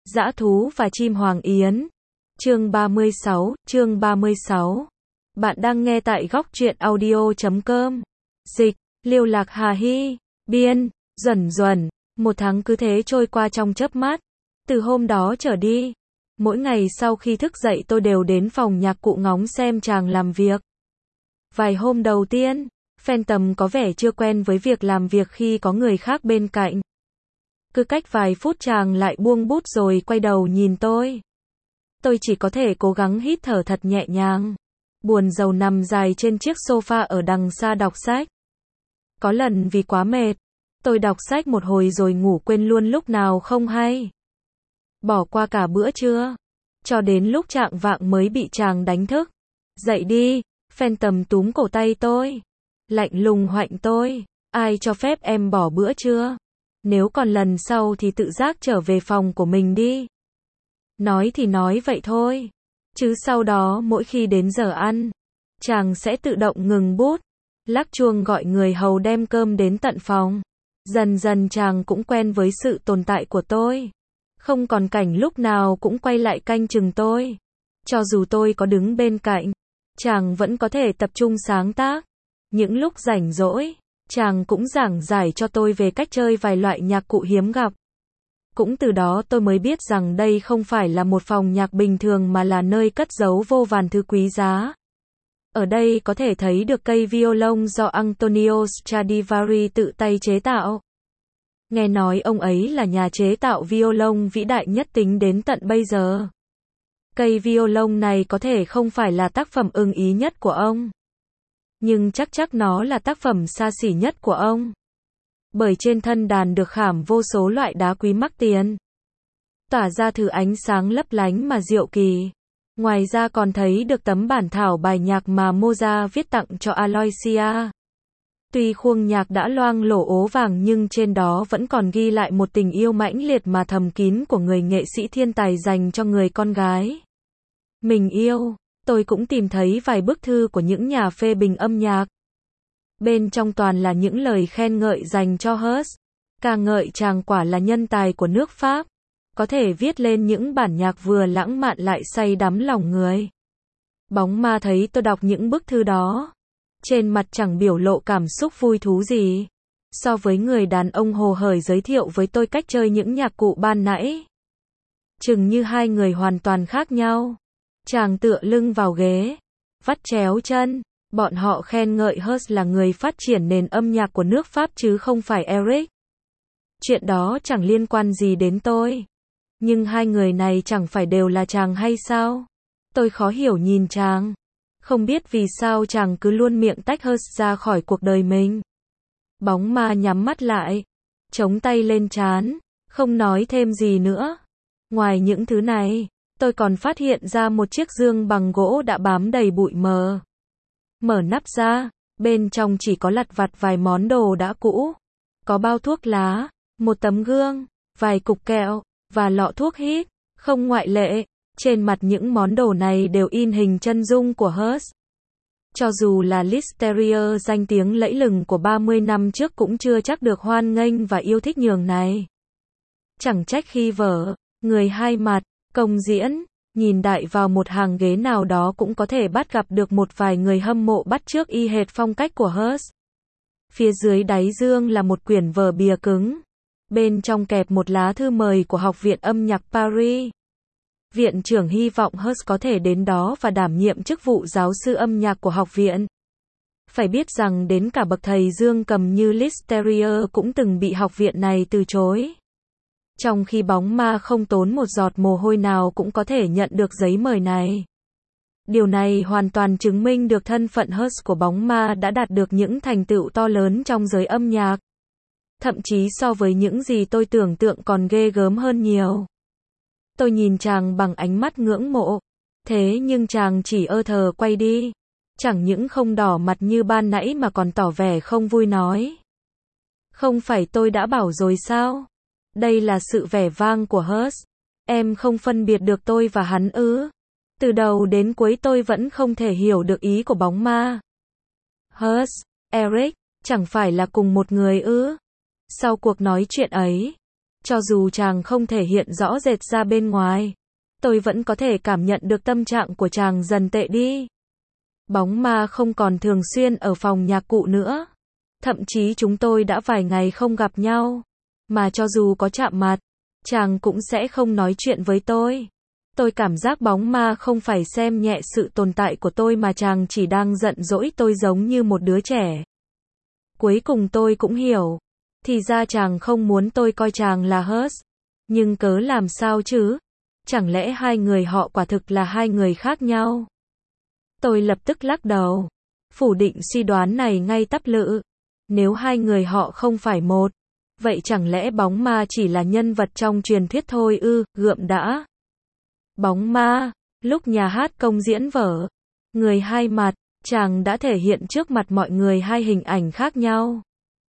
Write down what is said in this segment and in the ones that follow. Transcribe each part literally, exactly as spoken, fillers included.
Dã thú và chim hoàng yến. Chương ba mươi sáu, chương ba mươi sáu. Bạn đang nghe tại góc truyện audio chấm com. Dịch, Liêu Lạc Hà Hy, biên, Duẩn Duẩn. Một tháng cứ thế trôi qua trong chớp mắt. Từ hôm đó trở đi, mỗi ngày sau khi thức dậy tôi đều đến phòng nhạc cụ ngóng xem chàng làm việc. Vài hôm đầu tiên, Phantom có vẻ chưa quen với việc làm việc khi có người khác bên cạnh. Cứ cách vài phút chàng lại buông bút rồi quay đầu nhìn tôi. Tôi chỉ có thể cố gắng hít thở thật nhẹ nhàng. Buồn rầu nằm dài trên chiếc sofa ở đằng xa đọc sách. Có lần vì quá mệt, tôi đọc sách một hồi rồi ngủ quên luôn lúc nào không hay. Bỏ qua cả bữa trưa. Cho đến lúc chạng vạng mới bị chàng đánh thức. Dậy đi, Phantom túm cổ tay tôi. Lạnh lùng hoạnh tôi. Ai cho phép em bỏ bữa trưa? Nếu còn lần sau thì tự giác trở về phòng của mình đi. Nói thì nói vậy thôi. Chứ sau đó mỗi khi đến giờ ăn, chàng sẽ tự động ngừng bút, lắc chuông gọi người hầu đem cơm đến tận phòng. Dần dần chàng cũng quen với sự tồn tại của tôi. Không còn cảnh lúc nào cũng quay lại canh chừng tôi. Cho dù tôi có đứng bên cạnh, chàng vẫn có thể tập trung sáng tác. Những lúc rảnh rỗi, chàng cũng giảng giải cho tôi về cách chơi vài loại nhạc cụ hiếm gặp. Cũng từ đó tôi mới biết rằng đây không phải là một phòng nhạc bình thường mà là nơi cất giấu vô vàn thứ quý giá. Ở đây có thể thấy được cây violon do Antonio Stradivari tự tay chế tạo. Nghe nói ông ấy là nhà chế tạo violon vĩ đại nhất tính đến tận bây giờ. Cây violon này có thể không phải là tác phẩm ưng ý nhất của ông, nhưng chắc chắc nó là tác phẩm xa xỉ nhất của ông. Bởi trên thân đàn được khảm vô số loại đá quý mắc tiền, tỏa ra thứ ánh sáng lấp lánh mà diệu kỳ. Ngoài ra còn thấy được tấm bản thảo bài nhạc mà Mozart viết tặng cho Aloysia. Tuy khuôn nhạc đã loang lổ ố vàng nhưng trên đó vẫn còn ghi lại một tình yêu mãnh liệt mà thầm kín của người nghệ sĩ thiên tài dành cho người con gái mình yêu. Tôi cũng tìm thấy vài bức thư của những nhà phê bình âm nhạc. Bên trong toàn là những lời khen ngợi dành cho Hus. Ca ngợi chàng quả là nhân tài của nước Pháp. Có thể viết lên những bản nhạc vừa lãng mạn lại say đắm lòng người. Bóng ma thấy tôi đọc những bức thư đó. Trên mặt chẳng biểu lộ cảm xúc vui thú gì. So với người đàn ông hồ hởi giới thiệu với tôi cách chơi những nhạc cụ ban nãy. Chừng như hai người hoàn toàn khác nhau. Chàng tựa lưng vào ghế, vắt chéo chân. Bọn họ khen ngợi Hus là người phát triển nền âm nhạc của nước Pháp chứ không phải Eric. Chuyện đó chẳng liên quan gì đến tôi. Nhưng hai người này chẳng phải đều là chàng hay sao? Tôi khó hiểu nhìn chàng. Không biết vì sao chàng cứ luôn miệng tách Hus ra khỏi cuộc đời mình. Bóng ma nhắm mắt lại, chống tay lên trán, không nói thêm gì nữa. Ngoài những thứ này, tôi còn phát hiện ra một chiếc dương bằng gỗ đã bám đầy bụi mờ. Mở nắp ra, bên trong chỉ có lặt vặt vài món đồ đã cũ. Có bao thuốc lá, một tấm gương, vài cục kẹo, và lọ thuốc hít, không ngoại lệ. Trên mặt những món đồ này đều in hình chân dung của Hus. Cho dù là Listerrier danh tiếng lẫy lừng của ba mươi năm trước cũng chưa chắc được hoan nghênh và yêu thích nhường này. Chẳng trách khi vở, người hai mặt, công diễn, nhìn đại vào một hàng ghế nào đó cũng có thể bắt gặp được một vài người hâm mộ bắt chước y hệt phong cách của Hus. Phía dưới đáy dương là một quyển vở bìa cứng. Bên trong kẹp một lá thư mời của Học viện âm nhạc Paris. Viện trưởng hy vọng Hus có thể đến đó và đảm nhiệm chức vụ giáo sư âm nhạc của học viện. Phải biết rằng đến cả bậc thầy dương cầm như Listerrier cũng từng bị học viện này từ chối. Trong khi bóng ma không tốn một giọt mồ hôi nào cũng có thể nhận được giấy mời này. Điều này hoàn toàn chứng minh được thân phận Hus của bóng ma đã đạt được những thành tựu to lớn trong giới âm nhạc. Thậm chí so với những gì tôi tưởng tượng còn ghê gớm hơn nhiều. Tôi nhìn chàng bằng ánh mắt ngưỡng mộ. Thế nhưng chàng chỉ ơ thờ quay đi. Chẳng những không đỏ mặt như ban nãy mà còn tỏ vẻ không vui nói. Không phải tôi đã bảo rồi sao? Đây là sự vẻ vang của Hus. Em không phân biệt được tôi và hắn ư? Từ đầu đến cuối tôi vẫn không thể hiểu được ý của bóng ma. Hus, Eric, chẳng phải là cùng một người ư? Sau cuộc nói chuyện ấy, Cho dù chàng không thể hiện rõ rệt ra bên ngoài, tôi vẫn có thể cảm nhận được tâm trạng của chàng dần tệ đi. Bóng ma không còn thường xuyên ở phòng nhạc cụ nữa. Thậm chí chúng tôi đã vài ngày không gặp nhau. Mà cho dù có chạm mặt, chàng cũng sẽ không nói chuyện với tôi. Tôi cảm giác bóng ma không phải xem nhẹ sự tồn tại của tôi mà chàng chỉ đang giận dỗi tôi giống như một đứa trẻ. Cuối cùng tôi cũng hiểu. Thì ra chàng không muốn tôi coi chàng là Hers. Nhưng cớ làm sao chứ? Chẳng lẽ hai người họ quả thực là hai người khác nhau? Tôi lập tức lắc đầu. Phủ định suy đoán này ngay tắp lự. Nếu hai người họ không phải một, vậy chẳng lẽ bóng ma chỉ là nhân vật trong truyền thuyết thôi ư? Gượm đã. Bóng ma, lúc nhà hát công diễn vở, người hai mặt, chàng đã thể hiện trước mặt mọi người hai hình ảnh khác nhau.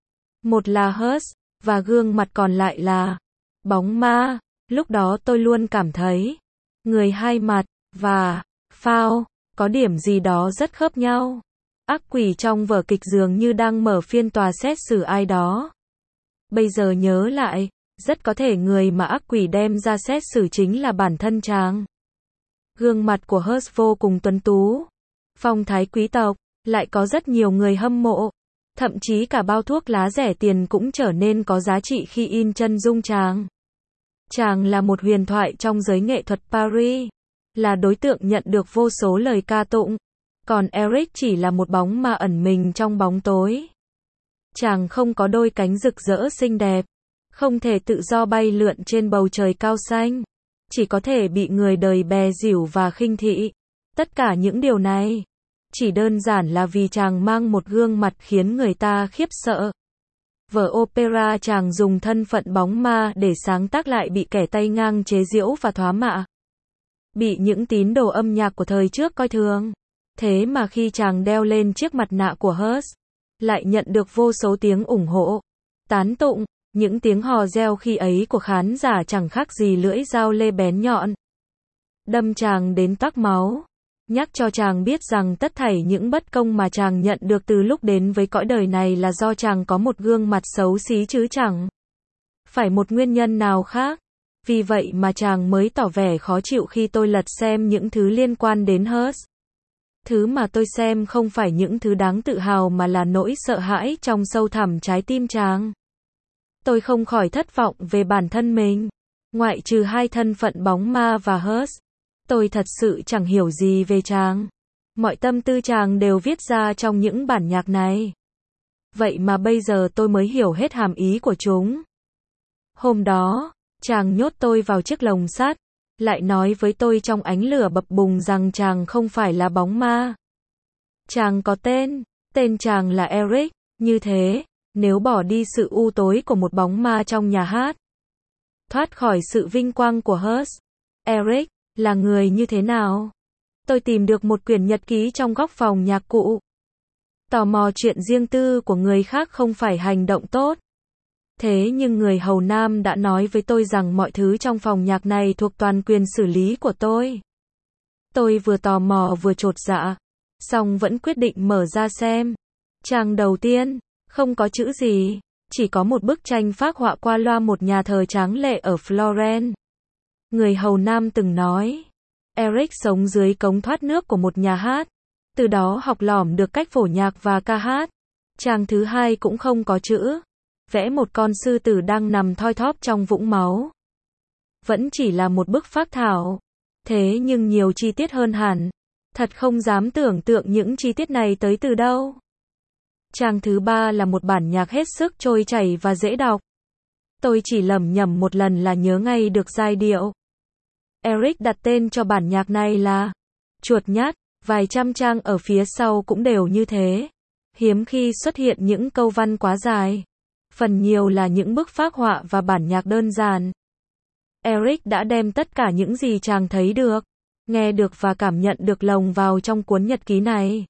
Một là Hers, và gương mặt còn lại là bóng ma. Lúc đó tôi luôn cảm thấy, người hai mặt, và Phao, có điểm gì đó rất khớp nhau. Ác quỷ trong vở kịch dường như đang mở phiên tòa xét xử ai đó. Bây giờ nhớ lại, rất có thể người mà ác quỷ đem ra xét xử chính là bản thân chàng. Gương mặt của Hers vô cùng tuấn tú, phong thái quý tộc, lại có rất nhiều người hâm mộ. Thậm chí cả bao thuốc lá rẻ tiền cũng trở nên có giá trị khi in chân dung chàng. Chàng là một huyền thoại trong giới nghệ thuật Paris, là đối tượng nhận được vô số lời ca tụng. Còn Eric chỉ là một bóng ma ẩn mình trong bóng tối. Chàng không có đôi cánh rực rỡ xinh đẹp, không thể tự do bay lượn trên bầu trời cao xanh, chỉ có thể bị người đời bè giỉu và khinh thị. Tất cả những điều này chỉ đơn giản là vì chàng mang một gương mặt khiến người ta khiếp sợ. Vở opera chàng dùng thân phận bóng ma để sáng tác lại bị kẻ tay ngang chế giễu và thoá mạ. Bị những tín đồ âm nhạc của thời trước coi thường. Thế mà khi chàng đeo lên chiếc mặt nạ của Hers, lại nhận được vô số tiếng ủng hộ, tán tụng. Những tiếng hò reo khi ấy của khán giả chẳng khác gì lưỡi dao lê bén nhọn, đâm chàng đến toác máu, nhắc cho chàng biết rằng tất thảy những bất công mà chàng nhận được từ lúc đến với cõi đời này là do chàng có một gương mặt xấu xí chứ chẳng phải một nguyên nhân nào khác. Vì vậy mà chàng mới tỏ vẻ khó chịu khi tôi lật xem những thứ liên quan đến Hers. Thứ mà tôi xem không phải những thứ đáng tự hào mà là nỗi sợ hãi trong sâu thẳm trái tim chàng. Tôi không khỏi thất vọng về bản thân mình. Ngoại trừ hai thân phận bóng ma và Hers, tôi thật sự chẳng hiểu gì về chàng. Mọi tâm tư chàng đều viết ra trong những bản nhạc này. Vậy mà bây giờ tôi mới hiểu hết hàm ý của chúng. Hôm đó, chàng nhốt tôi vào chiếc lồng sắt, lại nói với tôi trong ánh lửa bập bùng rằng chàng không phải là bóng ma. Chàng có tên, tên chàng là Eric, như thế, nếu bỏ đi sự u tối của một bóng ma trong nhà hát, thoát khỏi sự vinh quang của Hers, Eric là người như thế nào? Tôi tìm được một quyển nhật ký trong góc phòng nhạc cụ. Tò mò chuyện riêng tư của người khác không phải hành động tốt. Thế nhưng người hầu nam đã nói với tôi rằng mọi thứ trong phòng nhạc này thuộc toàn quyền xử lý của tôi. Tôi vừa tò mò vừa chột dạ, song vẫn quyết định mở ra xem. Trang đầu tiên, không có chữ gì, chỉ có một bức tranh phác họa qua loa một nhà thờ tráng lệ ở Florence. Người hầu nam từng nói, Eric sống dưới cống thoát nước của một nhà hát, từ đó học lỏm được cách phổ nhạc và ca hát. Trang thứ hai cũng không có chữ, vẽ một con sư tử đang nằm thoi thóp trong vũng máu. Vẫn chỉ là một bức phác thảo, thế nhưng nhiều chi tiết hơn hẳn. Thật không dám tưởng tượng những chi tiết này tới từ đâu. Trang thứ ba là một bản nhạc hết sức trôi chảy và dễ đọc. Tôi chỉ lẩm nhẩm một lần là nhớ ngay được giai điệu. Eric đặt tên cho bản nhạc này là Chuột Nhát, vài trăm trang ở phía sau cũng đều như thế. Hiếm khi xuất hiện những câu văn quá dài. Phần nhiều là những bức phác họa và bản nhạc đơn giản. Eric đã đem tất cả những gì chàng thấy được, nghe được và cảm nhận được lồng vào trong cuốn nhật ký này.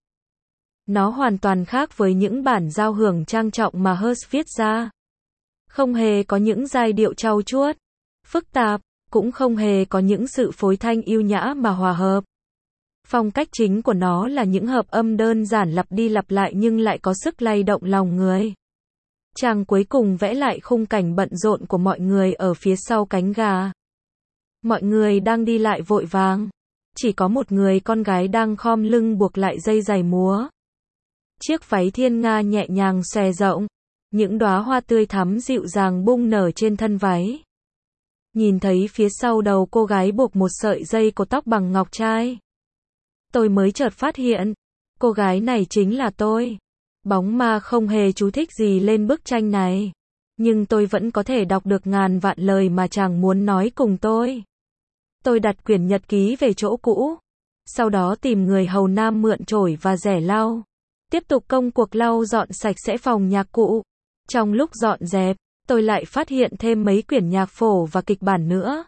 Nó hoàn toàn khác với những bản giao hưởng trang trọng mà Hers viết ra. Không hề có những giai điệu trau chuốt, phức tạp, cũng không hề có những sự phối thanh yêu nhã mà hòa hợp. Phong cách chính của nó là những hợp âm đơn giản lặp đi lặp lại nhưng lại có sức lay động lòng người. Chàng cuối cùng vẽ lại khung cảnh bận rộn của mọi người ở phía sau cánh gà. Mọi người đang đi lại vội vàng. Chỉ có một người con gái đang khom lưng buộc lại dây giày múa. Chiếc váy thiên nga nhẹ nhàng xòe rộng. Những đóa hoa tươi thắm dịu dàng bung nở trên thân váy. Nhìn thấy phía sau đầu cô gái buộc một sợi dây cột tóc bằng ngọc trai. Tôi mới chợt phát hiện, cô gái này chính là tôi. Bóng ma không hề chú thích gì lên bức tranh này. Nhưng tôi vẫn có thể đọc được ngàn vạn lời mà chàng muốn nói cùng tôi. Tôi đặt quyển nhật ký về chỗ cũ. Sau đó tìm người hầu nam mượn chổi và rẻ lau. Tiếp tục công cuộc lau dọn sạch sẽ phòng nhạc cụ. Trong lúc dọn dẹp, tôi lại phát hiện thêm mấy quyển nhạc phổ và kịch bản nữa.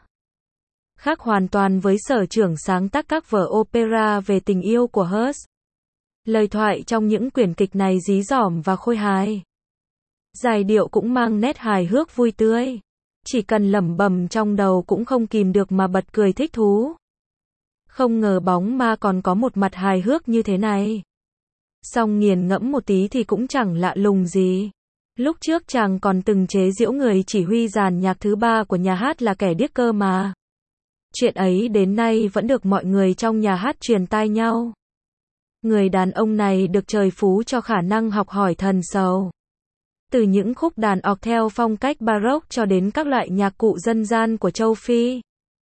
Khác hoàn toàn với sở trưởng sáng tác các vở opera về tình yêu của Hearst. Lời thoại trong những quyển kịch này dí dỏm và khôi hài. Giai điệu cũng mang nét hài hước vui tươi. Chỉ cần lẩm bẩm trong đầu cũng không kìm được mà bật cười thích thú. Không ngờ bóng ma còn có một mặt hài hước như thế này. Song nghiền ngẫm một tí thì cũng chẳng lạ lùng gì. Lúc trước chàng còn từng chế giễu người chỉ huy dàn nhạc thứ ba của nhà hát là kẻ điếc cơ mà. Chuyện ấy đến nay vẫn được mọi người trong nhà hát truyền tai nhau. Người đàn ông này được trời phú cho khả năng học hỏi thần sầu. Từ những khúc đàn orchel phong cách baroque cho đến các loại nhạc cụ dân gian của châu Phi.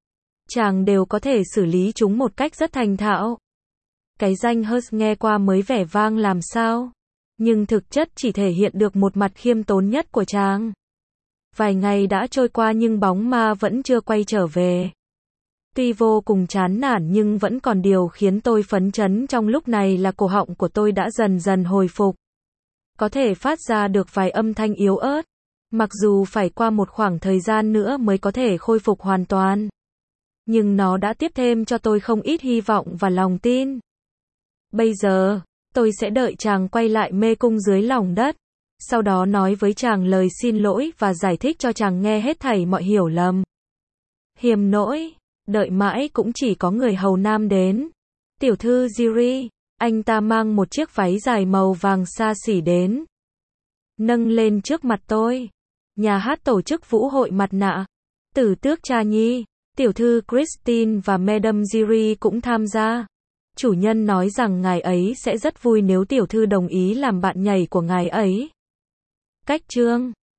Chàng đều có thể xử lý chúng một cách rất thành thạo. Cái danh Hearst nghe qua mới vẻ vang làm sao. Nhưng thực chất chỉ thể hiện được một mặt khiêm tốn nhất của chàng. Vài ngày đã trôi qua nhưng bóng ma vẫn chưa quay trở về. Tuy vô cùng chán nản nhưng vẫn còn điều khiến tôi phấn chấn trong lúc này là cổ họng của tôi đã dần dần hồi phục. Có thể phát ra được vài âm thanh yếu ớt. Mặc dù phải qua một khoảng thời gian nữa mới có thể khôi phục hoàn toàn. Nhưng nó đã tiếp thêm cho tôi không ít hy vọng và lòng tin. Bây giờ, tôi sẽ đợi chàng quay lại mê cung dưới lòng đất. Sau đó nói với chàng lời xin lỗi và giải thích cho chàng nghe hết thảy mọi hiểu lầm. Hiềm nỗi, đợi mãi cũng chỉ có người hầu nam đến. Tiểu thư Jiri, anh ta mang một chiếc váy dài màu vàng xa xỉ đến. Nâng lên trước mặt tôi. Nhà hát tổ chức vũ hội mặt nạ. Tử tước Cha Nhi, tiểu thư Christine và Madame Jiri cũng tham gia. Chủ nhân nói rằng ngài ấy sẽ rất vui nếu tiểu thư đồng ý làm bạn nhảy của ngài ấy. Cách chương